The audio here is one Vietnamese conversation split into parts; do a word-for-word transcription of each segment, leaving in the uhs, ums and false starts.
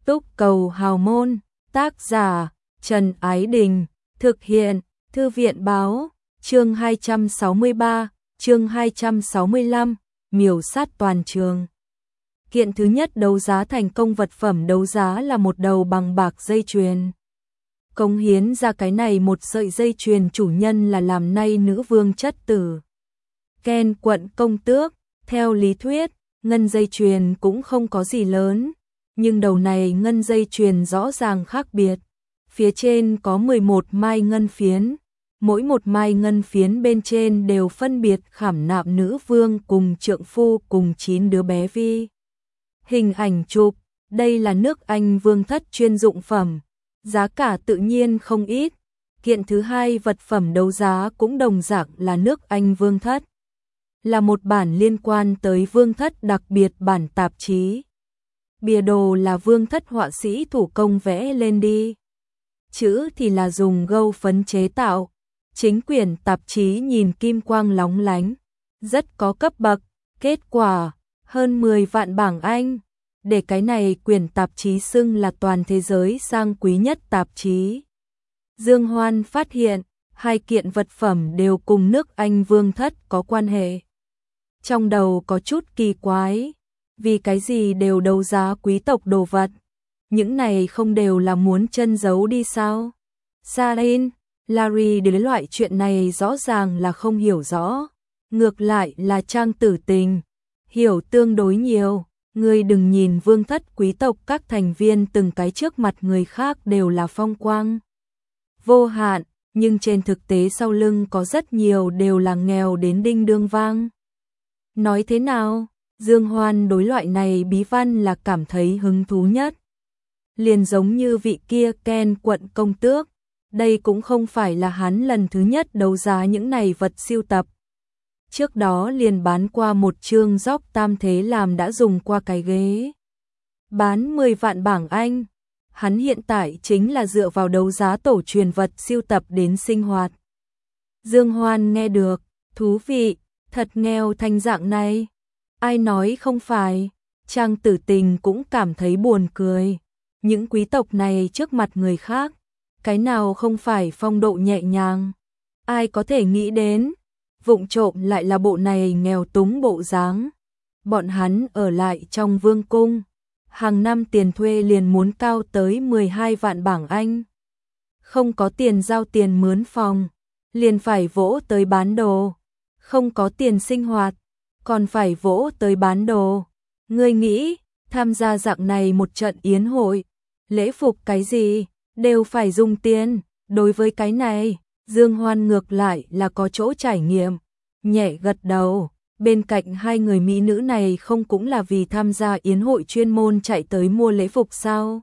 Túc Cầu Hào Môn, tác giả Trần Ái Đình, thực hiện Thư viện Báo, chương hai trăm sáu mươi ba, chương hai trăm sáu mươi lăm, miểu sát toàn trường. Kiện thứ nhất đấu giá thành công, vật phẩm đấu giá là một đầu bằng bạc dây chuyền. Cống hiến ra cái này một sợi dây chuyền chủ nhân là làm nay nữ vương chất tử Ken quận công tước. Theo lý thuyết, ngân dây chuyền cũng không có gì lớn, nhưng đầu này ngân dây chuyền rõ ràng khác biệt. Phía trên có mười một mai ngân phiến, mỗi một mai ngân phiến bên trên đều phân biệt khảm nạm nữ vương cùng trượng phu cùng chín đứa bé vi. Hình ảnh chụp, đây là nước Anh vương thất chuyên dụng phẩm, giá cả tự nhiên không ít. Kiện thứ hai vật phẩm đấu giá cũng đồng dạng là nước Anh vương thất, là một bản liên quan tới vương thất đặc biệt bản tạp chí. Bìa đồ là vương thất họa sĩ thủ công vẽ lên đi, chữ thì là dùng gâu phấn chế tạo. Chính quyển tạp chí nhìn kim quang lóng lánh, rất có cấp bậc. Kết quả, hơn mười vạn bảng Anh, để cái này quyển tạp chí xưng là toàn thế giới sang quý nhất tạp chí. Dương Hoan phát hiện, hai kiện vật phẩm đều cùng nước Anh vương thất có quan hệ. Trong đầu có chút kỳ quái, vì cái gì đều đấu giá quý tộc đồ vật, những này không đều là muốn chân giấu đi sao? Sarin, Larry đến loại chuyện này rõ ràng là không hiểu rõ, ngược lại là Trang Tử Tình hiểu tương đối nhiều. Ngươi đừng nhìn vương thất quý tộc các thành viên từng cái trước mặt người khác đều là phong quang vô hạn, nhưng trên thực tế sau lưng có rất nhiều đều là nghèo đến đinh đương vang. Nói thế nào? Dương Hoan đối loại này bí văn là cảm thấy hứng thú nhất. Liền giống như vị kia Ken quận công tước, đây cũng không phải là hắn lần thứ nhất đấu giá những này vật sưu tập. Trước đó liền bán qua một chương dóc tam thế làm đã dùng qua cái ghế, bán mười vạn bảng Anh. Hắn hiện tại chính là dựa vào đấu giá tổ truyền vật sưu tập đến sinh hoạt. Dương Hoan nghe được, thú vị, thật nghèo thành dạng này. Ai nói không phải? Trang Tử Tình cũng cảm thấy buồn cười. Những quý tộc này trước mặt người khác, cái nào không phải phong độ nhẹ nhàng? Ai có thể nghĩ đến, vụng trộm lại là bộ này nghèo túng bộ dáng. Bọn hắn ở lại trong vương cung, hàng năm tiền thuê liền muốn cao tới mười hai vạn bảng Anh. Không có tiền giao tiền mướn phòng, liền phải vỗ tới bán đồ. Không có tiền sinh hoạt, còn phải vỗ tới bán đồ. Ngươi nghĩ, tham gia dạng này một trận yến hội, lễ phục cái gì, đều phải dùng tiền. Đối với cái này, Dương Hoan ngược lại là có chỗ trải nghiệm, nhẹ gật đầu. Bên cạnh hai người mỹ nữ này không cũng là vì tham gia yến hội chuyên môn chạy tới mua lễ phục sao?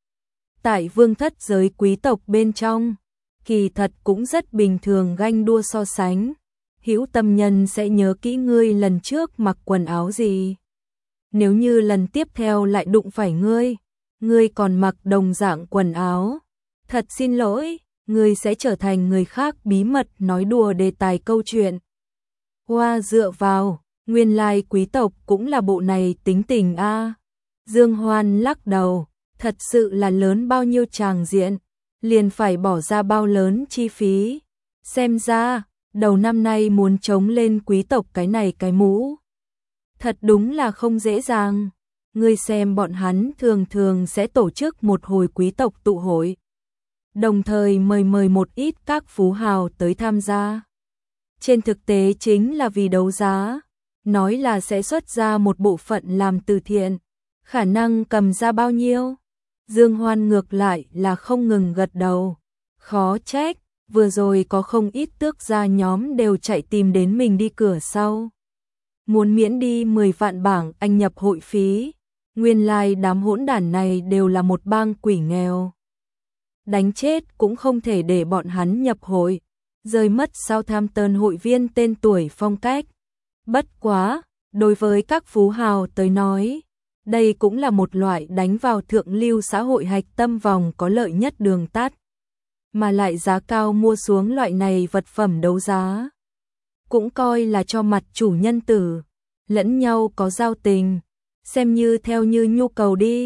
Tại vương thất giới quý tộc bên trong, kỳ thật cũng rất bình thường ganh đua so sánh. Hữu tâm nhân sẽ nhớ kỹ ngươi lần trước mặc quần áo gì. Nếu như lần tiếp theo lại đụng phải ngươi, ngươi còn mặc đồng dạng quần áo, thật xin lỗi, ngươi sẽ trở thành người khác bí mật nói đùa đề tài câu chuyện. Hoa dựa vào, nguyên lai quý tộc cũng là bộ này tính tình a. À. Dương Hoan lắc đầu, thật sự là lớn bao nhiêu tràng diện, liền phải bỏ ra bao lớn chi phí. Xem ra, đầu năm nay muốn chống lên quý tộc cái này cái mũ, thật đúng là không dễ dàng. Ngươi xem bọn hắn thường thường sẽ tổ chức một hồi quý tộc tụ hội, đồng thời mời mời một ít các phú hào tới tham gia. Trên thực tế chính là vì đấu giá, nói là sẽ xuất ra một bộ phận làm từ thiện, khả năng cầm ra bao nhiêu? Dương Hoan ngược lại là không ngừng gật đầu, khó trách, vừa rồi có không ít tước gia nhóm đều chạy tìm đến mình đi cửa sau. Muốn miễn đi mười vạn bảng Anh nhập hội phí, nguyên lai like đám hỗn đản này đều là một bang quỷ nghèo. Đánh chết cũng không thể để bọn hắn nhập hội. Rơi mất Southampton hội viên tên tuổi phong cách. Bất quá, đối với các phú hào tới nói, đây cũng là một loại đánh vào thượng lưu xã hội hạch tâm vòng có lợi nhất đường tắt. Mà lại giá cao mua xuống loại này vật phẩm đấu giá, cũng coi là cho mặt chủ nhân tử, lẫn nhau có giao tình, xem như theo như nhu cầu đi.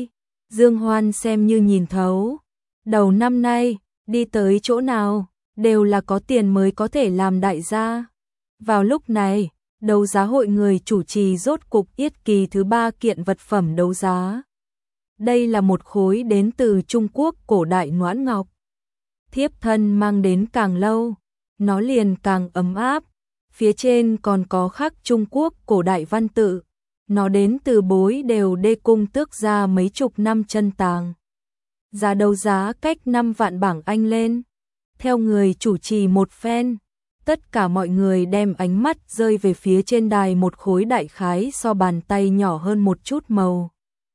Dương Hoan xem như nhìn thấu. Đầu năm nay, đi tới chỗ nào, đều là có tiền mới có thể làm đại gia. Vào lúc này, đấu giá hội người chủ trì rốt cục yết kỳ thứ ba kiện vật phẩm đấu giá. Đây là một khối đến từ Trung Quốc cổ đại noãn ngọc. Thiếp thân mang đến càng lâu, nó liền càng ấm áp. Phía trên còn có khắc Trung Quốc cổ đại văn tự. Nó đến từ bối đều đê cung tước ra mấy chục năm chân tàng. Giá đấu giá cách năm vạn bảng Anh lên. Theo người chủ trì một phen, tất cả mọi người đem ánh mắt rơi về phía trên đài một khối đại khái so bàn tay nhỏ hơn một chút màu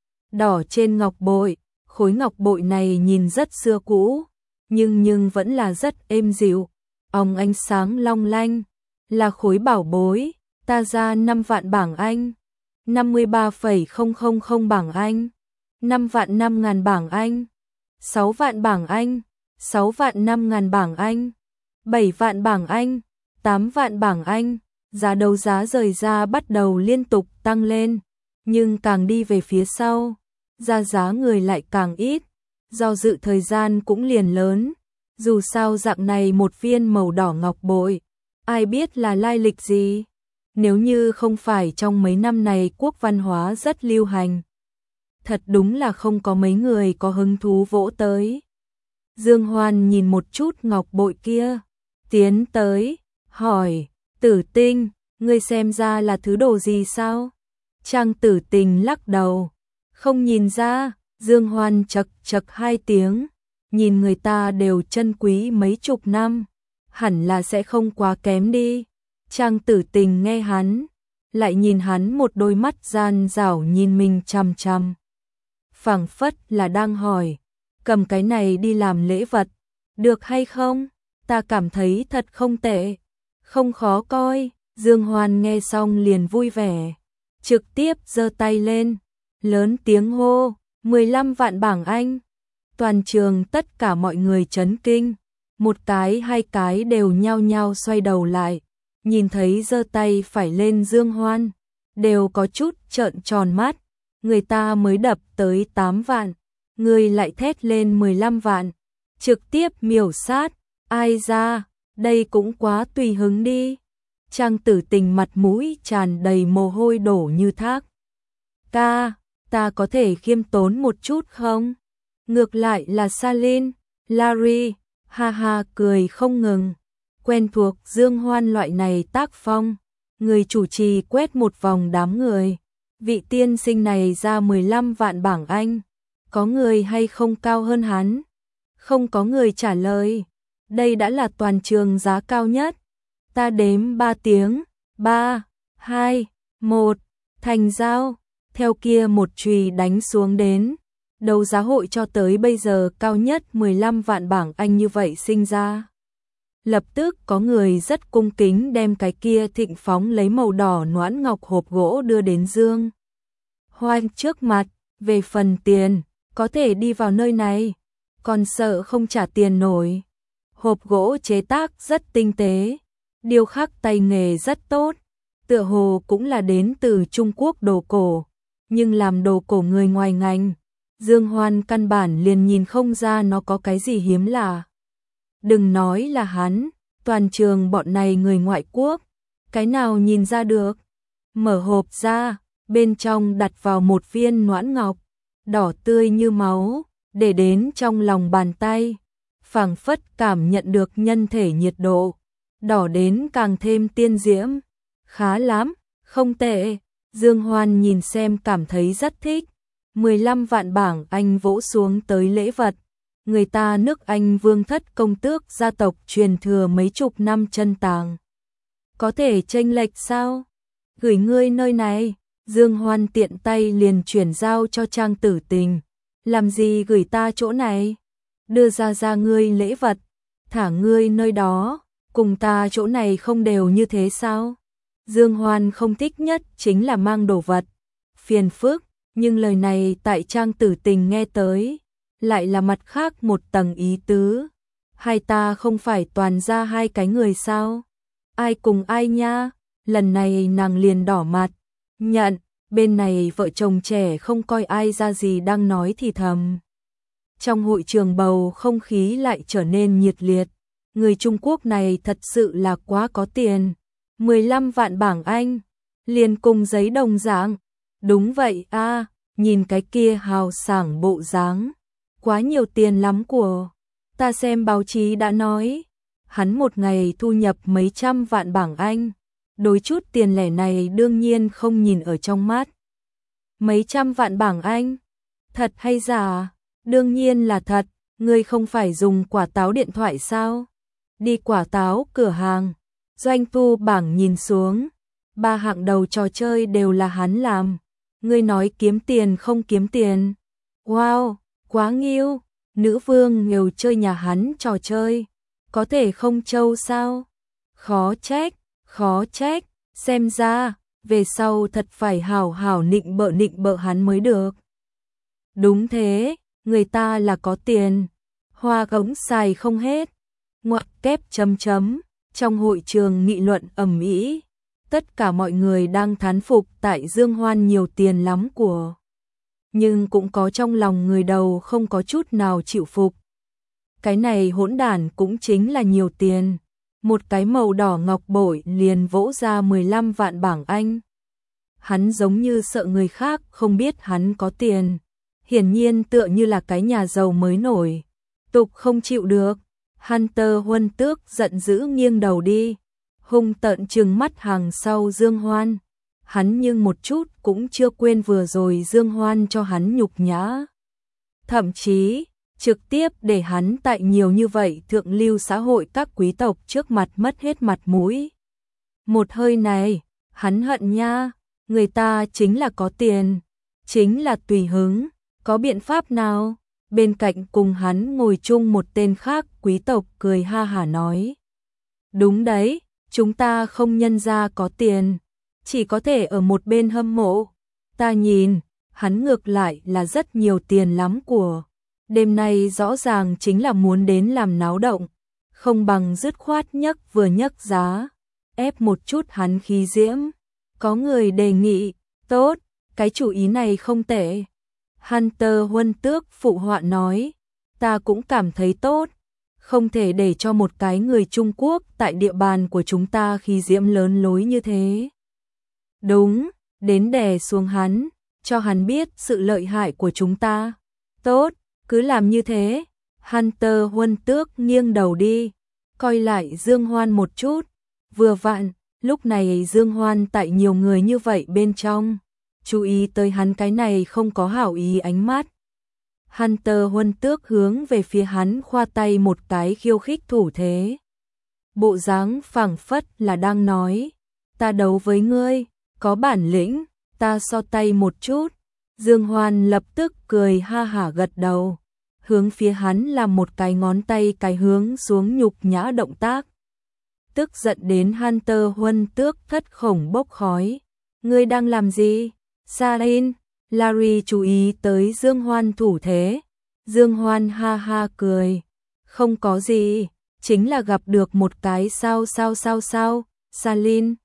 đỏ trên ngọc bội. Khối ngọc bội này nhìn rất xưa cũ, nhưng nhưng vẫn là rất êm dịu, óng ánh sáng long lanh, là khối bảo bối. Ta ra năm vạn bảng Anh, năm mươi ba phẩy không không không bảng Anh, năm vạn năm ngàn bảng Anh, sáu vạn bảng Anh, sáu vạn năm ngàn bảng Anh, bảy vạn bảng Anh, tám vạn bảng Anh. Giá đấu giá rời ra bắt đầu liên tục tăng lên, nhưng càng đi về phía sau, ra giá người lại càng ít, do dự thời gian cũng liền lớn. Dù sao dạng này một viên màu đỏ ngọc bội, ai biết là lai lịch gì, nếu như không phải trong mấy năm này quốc văn hóa rất lưu hành. Thật đúng là không có mấy người có hứng thú vỗ tới. Dương Hoan nhìn một chút ngọc bội kia, tiến tới, hỏi, Tử Tinh, ngươi xem ra là thứ đồ gì sao? Trang Tử Tình lắc đầu, không nhìn ra. Dương Hoan chật chật hai tiếng, nhìn người ta đều chân quý mấy chục năm, hẳn là sẽ không quá kém đi. Trang Tử Tình nghe hắn, lại nhìn hắn một đôi mắt gian dảo nhìn mình chằm chằm. Phảng phất là đang hỏi, cầm cái này đi làm lễ vật, được hay không? Ta cảm thấy thật không tệ, không khó coi. Dương Hoan nghe xong liền vui vẻ, trực tiếp giơ tay lên, lớn tiếng hô, mười lăm vạn bảng Anh. Toàn trường tất cả mọi người chấn kinh, một cái hai cái đều nhao nhao xoay đầu lại, nhìn thấy giơ tay phải lên Dương Hoan, đều có chút trợn tròn mắt. Người ta mới đập tới tám vạn, người lại thét lên mười lăm vạn, trực tiếp miểu sát. Ai ra, đây cũng quá tùy hứng đi. Trang Tử Tình mặt mũi tràn đầy mồ hôi đổ như thác. Ca, ta có thể khiêm tốn một chút không? Ngược lại là Salin, Larry, ha ha cười không ngừng. Quen thuộc Dương Hoan loại này tác phong, người chủ trì quét một vòng đám người. Vị tiên sinh này ra mười lăm vạn bảng Anh, có người hay không cao hơn hắn? Không có người trả lời. Đây đã là toàn trường giá cao nhất. Ta đếm ba tiếng, ba, hai, một, thành giao. Theo kia một chùy đánh xuống đến, đấu giá hội cho tới bây giờ cao nhất mười lăm vạn bảng Anh như vậy sinh ra. Lập tức có người rất cung kính đem cái kia thịnh phóng lấy màu đỏ noãn ngọc hộp gỗ đưa đến Dương Hoan trước mặt. Về phần tiền, có thể đi vào nơi này, còn sợ không trả tiền nổi. Hộp gỗ chế tác rất tinh tế, điêu khắc tay nghề rất tốt, tựa hồ cũng là đến từ Trung Quốc đồ cổ, nhưng làm đồ cổ người ngoài ngành, Dương Hoan căn bản liền nhìn không ra nó có cái gì hiếm lạ. Đừng nói là hắn, toàn trường bọn này người ngoại quốc, cái nào nhìn ra được. Mở hộp ra, bên trong đặt vào một viên noãn ngọc, đỏ tươi như máu, để đến trong lòng bàn tay, phảng phất cảm nhận được nhân thể nhiệt độ, đỏ đến càng thêm tiên diễm. Khá lắm, không tệ. Dương Hoan nhìn xem cảm thấy rất thích. mười lăm vạn bảng Anh vỗ xuống tới lễ vật. Người ta nước Anh vương thất công tước gia tộc truyền thừa mấy chục năm chân tàng, có thể chênh lệch sao? Gửi ngươi nơi này. Dương Hoan tiện tay liền chuyển giao cho Trang Tử Tình. Làm gì gửi ta chỗ này? Đưa ra ra ngươi lễ vật, thả ngươi nơi đó, cùng ta chỗ này không đều như thế sao? Dương Hoan không thích nhất chính là mang đồ vật, phiền phức, nhưng lời này tại Trang Tử Tình nghe tới, lại là mặt khác một tầng ý tứ. Hai ta không phải toàn ra hai cái người sao? Ai cùng ai nha? Lần này nàng liền đỏ mặt, nhận, Bên này vợ chồng trẻ không coi ai ra gì đang nói thì thầm. Trong hội trường bầu không khí lại trở nên nhiệt liệt. Người Trung Quốc này thật sự là quá có tiền. mười lăm vạn bảng Anh, liền cùng giấy đồng dạng. Đúng vậy a, nhìn cái kia hào sảng bộ dáng. Quá nhiều tiền lắm của. Ta xem báo chí đã nói. Hắn một ngày thu nhập mấy trăm vạn bảng Anh. Đối chút tiền lẻ này đương nhiên không nhìn ở trong mắt. Mấy trăm vạn bảng Anh? Thật hay giả? Đương nhiên là thật. Ngươi không phải dùng quả táo điện thoại sao? Đi quả táo cửa hàng. Doanh thu bảng nhìn xuống. Ba hạng đầu trò chơi đều là hắn làm. Ngươi nói kiếm tiền không kiếm tiền. Wow, quá nghiêu. Nữ vương nghèo chơi nhà hắn trò chơi. Có thể không trâu sao? Khó trách, khó trách. Xem ra, về sau thật phải hảo hảo nịnh bợ nịnh bợ hắn mới được. Đúng thế, người ta là có tiền. Hoa gống xài không hết. Ngoặc kép chấm chấm. Trong hội trường nghị luận ầm ĩ, tất cả mọi người đang thán phục tại Dương Hoan nhiều tiền lắm của. Nhưng cũng có trong lòng người đầu không có chút nào chịu phục. Cái này hỗn đản cũng chính là nhiều tiền. Một cái màu đỏ ngọc bội liền vỗ ra mười lăm vạn bảng Anh. Hắn giống như sợ người khác không biết hắn có tiền. Hiển nhiên tựa như là cái nhà giàu mới nổi. Tục không chịu được. Hunter Huân Tước giận dữ nghiêng đầu đi. Hung tợn trừng mắt hàng sau Dương Hoan. Hắn nhưng một chút cũng chưa quên vừa rồi Dương Hoan cho hắn nhục nhã. Thậm chí, trực tiếp để hắn tại nhiều như vậy thượng lưu xã hội các quý tộc trước mặt mất hết mặt mũi. Một hơi này, hắn hận nha, người ta chính là có tiền, chính là tùy hứng, có biện pháp nào? Bên cạnh cùng hắn ngồi chung một tên khác quý tộc cười ha hả nói. Đúng đấy, chúng ta không nhân ra có tiền, chỉ có thể ở một bên hâm mộ. Ta nhìn, hắn ngược lại là rất nhiều tiền lắm của. Đêm nay rõ ràng chính là muốn đến làm náo động, không bằng dứt khoát nhấc vừa nhấc giá, ép một chút hắn khí diễm. Có người đề nghị, tốt, cái chủ ý này không tệ. Hunter Huân Tước phụ họa nói, ta cũng cảm thấy tốt, không thể để cho một cái người Trung Quốc tại địa bàn của chúng ta khí diễm lớn lối như thế. Đúng, đến đè xuống hắn, cho hắn biết sự lợi hại của chúng ta. Tốt, cứ làm như thế. Hunter Huân Tước nghiêng đầu đi, coi lại Dương Hoan một chút. Vừa vặn, lúc này Dương Hoan tại nhiều người như vậy bên trong, chú ý tới hắn cái này không có hảo ý ánh mắt. Hunter Huân Tước hướng về phía hắn khoa tay một cái khiêu khích thủ thế. Bộ dáng phảng phất là đang nói, ta đấu với ngươi, có bản lĩnh, ta so tay một chút. Dương Hoan lập tức cười ha hả gật đầu, hướng phía hắn làm một cái ngón tay cái hướng xuống nhục nhã động tác. Tức giận đến Hunter Huân Tước thất khổng bốc khói. Ngươi đang làm gì? Salin, Larry chú ý tới Dương Hoan thủ thế. Dương Hoan ha ha cười. Không có gì, chính là gặp được một cái sao sao sao sao, Salin.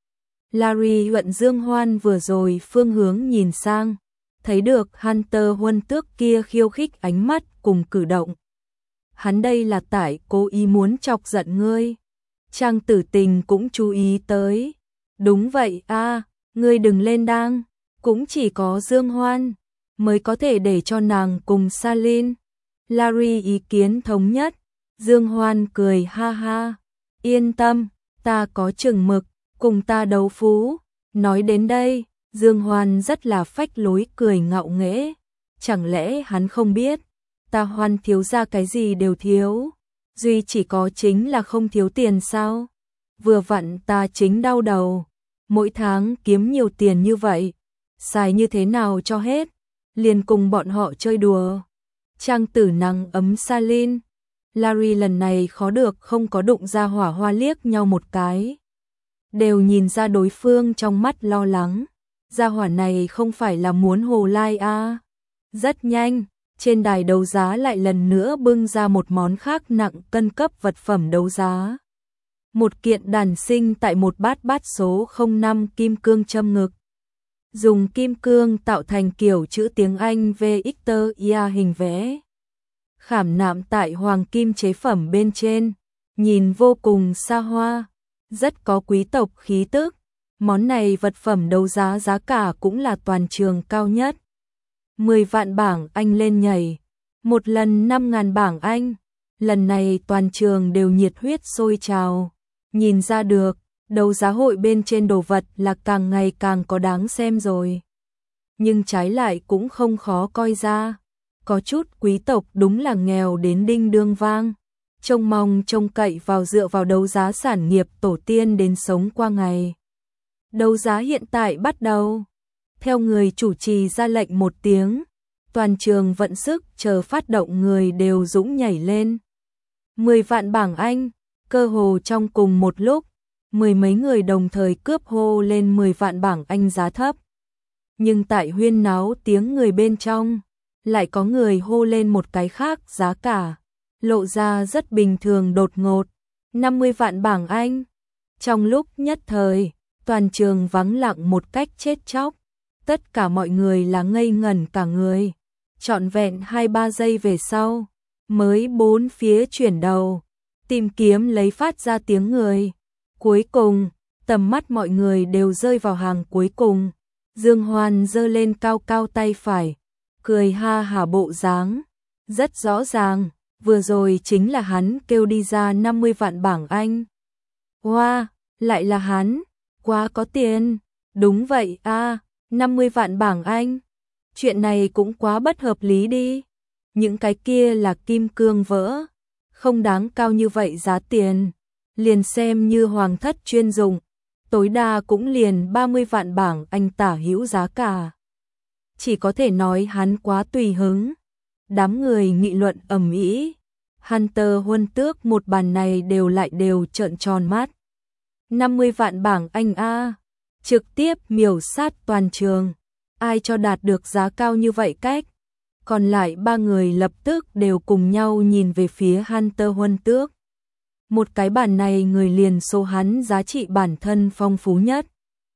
Larry huận Dương Hoan vừa rồi phương hướng nhìn sang, thấy được Hunter Huân Tước kia khiêu khích ánh mắt cùng cử động. Hắn đây là tại cố ý muốn chọc giận ngươi. Trang Tử Tình cũng chú ý tới. Đúng vậy a, ngươi đừng lên đang, cũng chỉ có Dương Hoan mới có thể để cho nàng cùng Salin. Larry ý kiến thống nhất. Dương Hoan cười ha ha. Yên tâm, ta có chừng mực, cùng ta đấu phú. Nói đến đây, Dương Hoan rất là phách lối cười ngạo nghễ. Chẳng lẽ hắn không biết, ta Hoan thiếu ra cái gì đều thiếu, duy chỉ có chính là không thiếu tiền sao? Vừa vặn ta chính đau đầu, mỗi tháng kiếm nhiều tiền như vậy, xài như thế nào cho hết, liền cùng bọn họ chơi đùa. Trang Tử nắng ấm Salin, Larry lần này khó được không có đụng ra hỏa hoa liếc nhau một cái. Đều nhìn ra đối phương trong mắt lo lắng. Gia hỏa này không phải là muốn hồ lai a. Rất nhanh, trên đài đấu giá lại lần nữa bưng ra một món khác nặng cân cấp vật phẩm đấu giá. Một kiện đàn sinh tại một bát bát số không năm kim cương châm ngực. dùng kim cương tạo thành kiểu chữ tiếng Anh Victoria hình vẽ. Khảm nạm tại hoàng kim chế phẩm bên trên, nhìn vô cùng xa hoa, rất có quý tộc khí tức. Món này vật phẩm đấu giá giá cả cũng là toàn trường cao nhất. mười vạn bảng Anh lên nhảy, một lần năm ngàn bảng Anh. Lần này toàn trường đều nhiệt huyết sôi trào. Nhìn ra được, đấu giá hội bên trên đồ vật là càng ngày càng có đáng xem rồi. Nhưng trái lại cũng không khó coi ra. Có chút quý tộc đúng là nghèo đến đinh đương vang. Trông mong trông cậy vào dựa vào đấu giá sản nghiệp tổ tiên đến sống qua ngày. Đấu giá hiện tại bắt đầu. Theo người chủ trì ra lệnh một tiếng, toàn trường vận sức chờ phát động người đều dũng nhảy lên. mười vạn bảng Anh, cơ hồ trong cùng một lúc, mười mấy người đồng thời cướp hô lên mười vạn bảng Anh giá thấp. Nhưng tại huyên náo tiếng người bên trong, lại có người hô lên một cái khác giá cả, lộ ra rất bình thường đột ngột, năm mươi vạn bảng Anh. Trong lúc nhất thời, toàn trường vắng lặng một cách chết chóc, tất cả mọi người là ngây ngẩn cả người. Trọn vẹn hai ba giây về sau, mới bốn phía chuyển đầu, tìm kiếm lấy phát ra tiếng người. Cuối cùng, tầm mắt mọi người đều rơi vào hàng cuối cùng. Dương Hoan giơ lên cao cao tay phải, cười ha hả bộ dáng. Rất rõ ràng, vừa rồi chính là hắn kêu đi ra năm mươi vạn bảng Anh. Wow, lại là hắn, quá có tiền. Đúng vậy a, năm mươi vạn bảng Anh. Chuyện này cũng quá bất hợp lý đi. Những cái kia là kim cương vỡ, không đáng cao như vậy giá tiền. Liền xem như hoàng thất chuyên dụng, tối đa cũng liền ba mươi vạn bảng Anh tả hữu giá cả. Chỉ có thể nói hắn quá tùy hứng. Đám người nghị luận ầm ĩ. Hunter Huân Tước một bàn này đều lại đều trợn tròn mắt. năm mươi vạn bảng Anh a, trực tiếp miểu sát toàn trường. Ai cho đạt được giá cao như vậy cách? Còn lại ba người lập tức đều cùng nhau nhìn về phía Hunter Huân Tước. Một cái bàn này người liền số hắn giá trị bản thân phong phú nhất.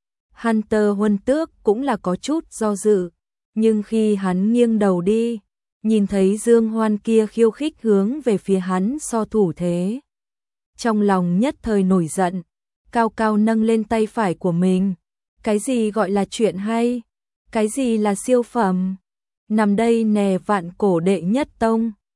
Hunter Huân Tước cũng là có chút do dự, nhưng khi hắn nghiêng đầu đi, nhìn thấy Dương Hoan kia khiêu khích hướng về phía hắn so thủ thế. Trong lòng nhất thời nổi giận, cao cao nâng lên tay phải của mình. Cái gì gọi là chuyện hay? Cái gì là siêu phẩm? Nằm đây nè vạn cổ đệ nhất tông,